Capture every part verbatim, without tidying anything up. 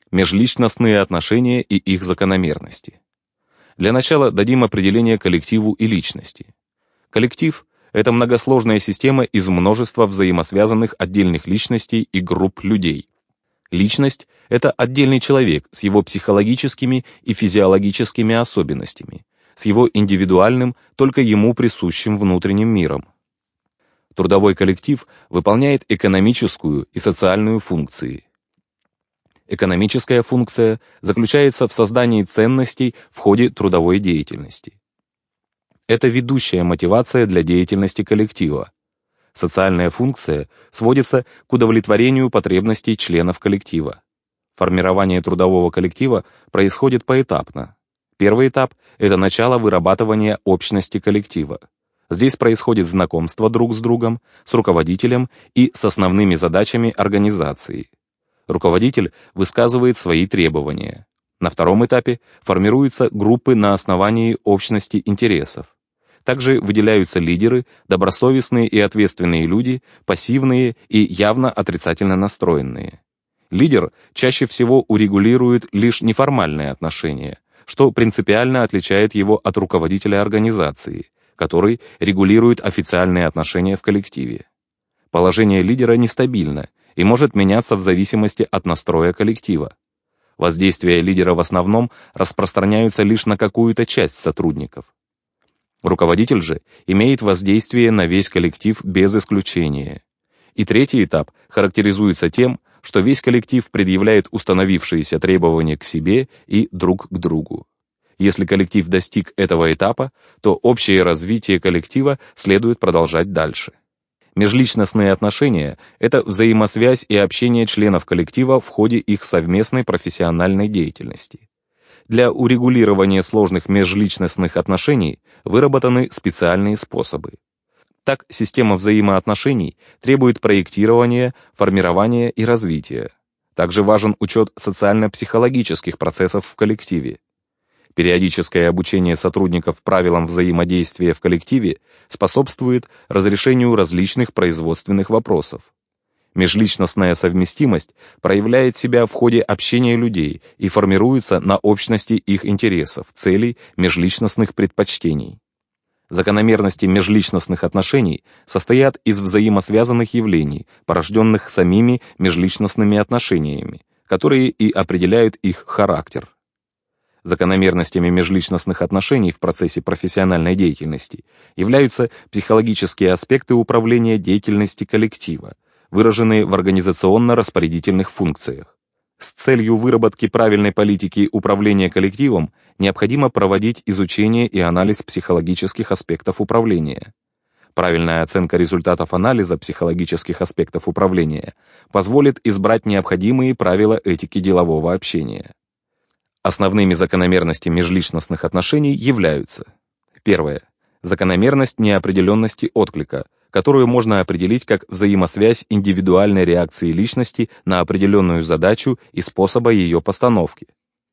Межличностные отношения и их закономерности. Для начала дадим определение коллективу и личности. Коллектив — это многосложная система из множества взаимосвязанных отдельных личностей и групп людей. Личность — это отдельный человек с его психологическими и физиологическими особенностями, с его индивидуальным, только ему присущим внутренним миром. Трудовой коллектив выполняет экономическую и социальную функции. Экономическая функция заключается в создании ценностей в ходе трудовой деятельности. Это ведущая мотивация для деятельности коллектива. Социальная функция сводится к удовлетворению потребностей членов коллектива. Формирование трудового коллектива происходит поэтапно. Первый этап — это начало вырабатывания общности коллектива. Здесь происходит знакомство друг с другом, с руководителем и с основными задачами организации. Руководитель высказывает свои требования. На втором этапе формируются группы на основании общности интересов. Также выделяются лидеры, добросовестные и ответственные люди, пассивные и явно отрицательно настроенные. Лидер чаще всего урегулирует лишь неформальные отношения, что принципиально отличает его от руководителя организации, который регулирует официальные отношения в коллективе. Положение лидера нестабильно и может меняться в зависимости от настроя коллектива. Воздействия лидера в основном распространяются лишь на какую-то часть сотрудников. Руководитель же имеет воздействие на весь коллектив без исключения. И третий этап характеризуется тем, что весь коллектив предъявляет установившиеся требования к себе и друг к другу. Если коллектив достиг этого этапа, то общее развитие коллектива следует продолжать дальше. Межличностные отношения — это взаимосвязь и общение членов коллектива в ходе их совместной профессиональной деятельности. Для урегулирования сложных межличностных отношений выработаны специальные способы. Так, система взаимоотношений требует проектирования, формирования и развития. Также важен учет социально-психологических процессов в коллективе. Периодическое обучение сотрудников правилам взаимодействия в коллективе способствует разрешению различных производственных вопросов. Межличностная совместимость проявляет себя в ходе общения людей и формируется на общности их интересов, целей, межличностных предпочтений. Закономерности межличностных отношений состоят из взаимосвязанных явлений, порожденных самими межличностными отношениями, которые и определяют их характер. Закономерностями межличностных отношений в процессе профессиональной деятельности являются психологические аспекты управления деятельностью коллектива, выраженные в организационно-распорядительных функциях. С целью выработки правильной политики управления коллективом необходимо проводить изучение и анализ психологических аспектов управления. Правильная оценка результатов анализа психологических аспектов управления позволит избрать необходимые правила этики делового общения. Основными закономерностями межличностных отношений являются: первое. Закономерность неопределенности отклика, которую можно определить как взаимосвязь индивидуальной реакции личности на определенную задачу и способа ее постановки.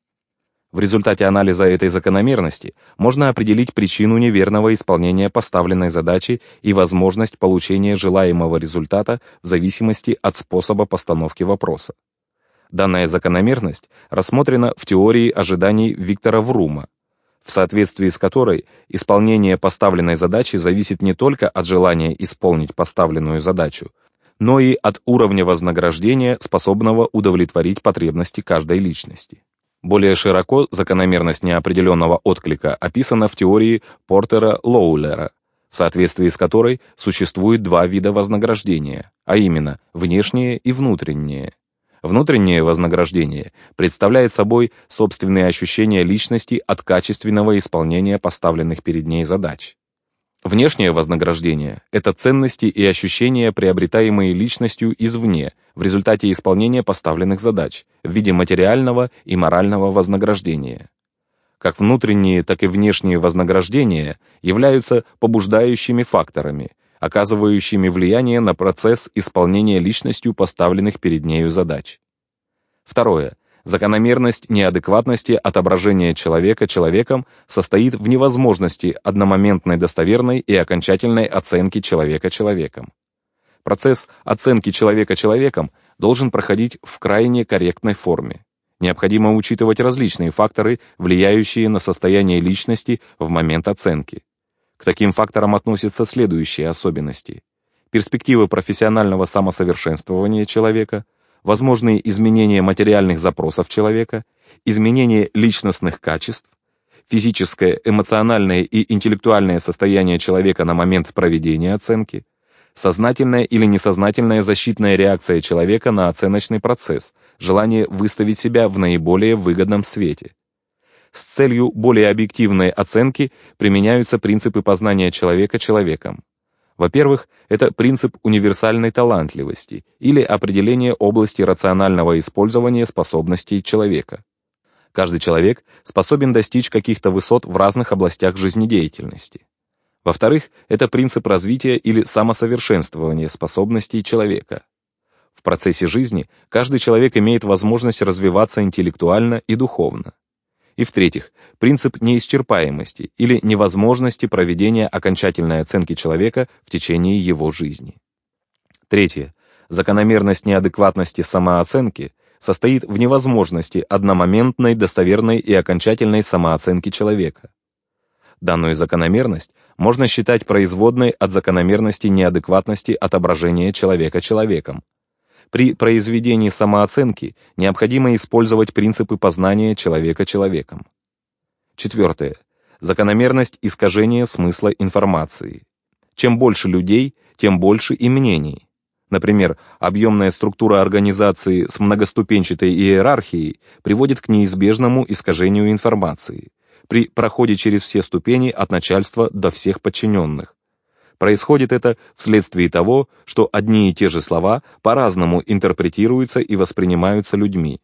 В результате анализа этой закономерности можно определить причину неверного исполнения поставленной задачи и возможность получения желаемого результата в зависимости от способа постановки вопроса. Данная закономерность рассмотрена в теории ожиданий Виктора Врума, в соответствии с которой исполнение поставленной задачи зависит не только от желания исполнить поставленную задачу, но и от уровня вознаграждения, способного удовлетворить потребности каждой личности. Более широко закономерность неопределенного отклика описана в теории Портера-Лоулера, в соответствии с которой существует два вида вознаграждения, а именно внешнее и внутреннее. Внутреннее вознаграждение представляет собой собственные ощущения личности от качественного исполнения поставленных перед ней задач. Внешнее вознаграждение — это ценности и ощущения, приобретаемые личностью извне в результате исполнения поставленных задач в виде материального и морального вознаграждения. Как внутренние, так и внешние вознаграждения являются побуждающими факторами, оказывающими влияние на процесс исполнения личностью поставленных перед нею задач. Второе. Закономерность неадекватности отображения человека человеком состоит в невозможности одномоментной достоверной и окончательной оценки человека человеком. Процесс оценки человека человеком должен проходить в крайне корректной форме. Необходимо учитывать различные факторы, влияющие на состояние личности в момент оценки. К таким факторам относятся следующие особенности: перспективы профессионального самосовершенствования человека, возможные изменения материальных запросов человека, изменение личностных качеств, физическое, эмоциональное и интеллектуальное состояние человека на момент проведения оценки, сознательная или несознательная защитная реакция человека на оценочный процесс, желание выставить себя в наиболее выгодном свете. С целью более объективной оценки применяются принципы познания человека человеком. Во-первых, это принцип универсальной талантливости или определение области рационального использования способностей человека. Каждый человек способен достичь каких-то высот в разных областях жизнедеятельности. Во-вторых, это принцип развития или самосовершенствования способностей человека. В процессе жизни каждый человек имеет возможность развиваться интеллектуально и духовно. И в-третьих, принцип неисчерпаемости или невозможности проведения окончательной оценки человека в течение его жизни. Третье. Закономерность неадекватности самооценки состоит в невозможности одномоментной, достоверной и окончательной самооценки человека. Данную закономерность можно считать производной от закономерности неадекватности отображения человека человеком. При произведении самооценки необходимо использовать принципы познания человека человеком. Четвертое. Закономерность искажения смысла информации. Чем больше людей, тем больше и мнений. Например, объемная структура организации с многоступенчатой иерархией приводит к неизбежному искажению информации при проходе через все ступени от начальства до всех подчиненных. Происходит это вследствие того, что одни и те же слова по-разному интерпретируются и воспринимаются людьми.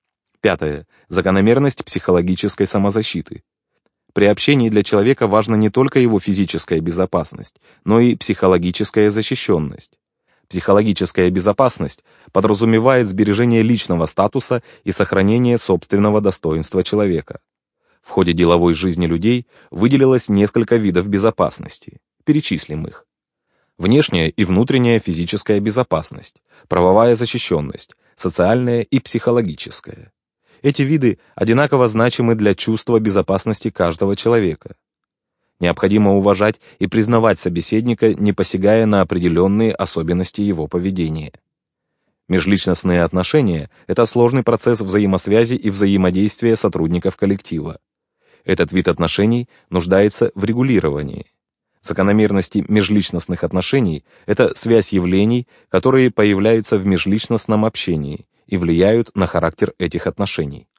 Пятое. Закономерность психологической самозащиты. При общении для человека важна не только его физическая безопасность, но и психологическая защищенность. Психологическая безопасность подразумевает сбережение личного статуса и сохранение собственного достоинства человека. В ходе деловой жизни людей выделилось несколько видов безопасности. Перечислим их. Внешняя и внутренняя физическая безопасность, правовая защищенность, социальная и психологическая. Эти виды одинаково значимы для чувства безопасности каждого человека. Необходимо уважать и признавать собеседника, не посягая на определенные особенности его поведения. Межличностные отношения – это сложный процесс взаимосвязи и взаимодействия сотрудников коллектива. Этот вид отношений нуждается в регулировании. Закономерности межличностных отношений – это связь явлений, которые появляются в межличностном общении и влияют на характер этих отношений.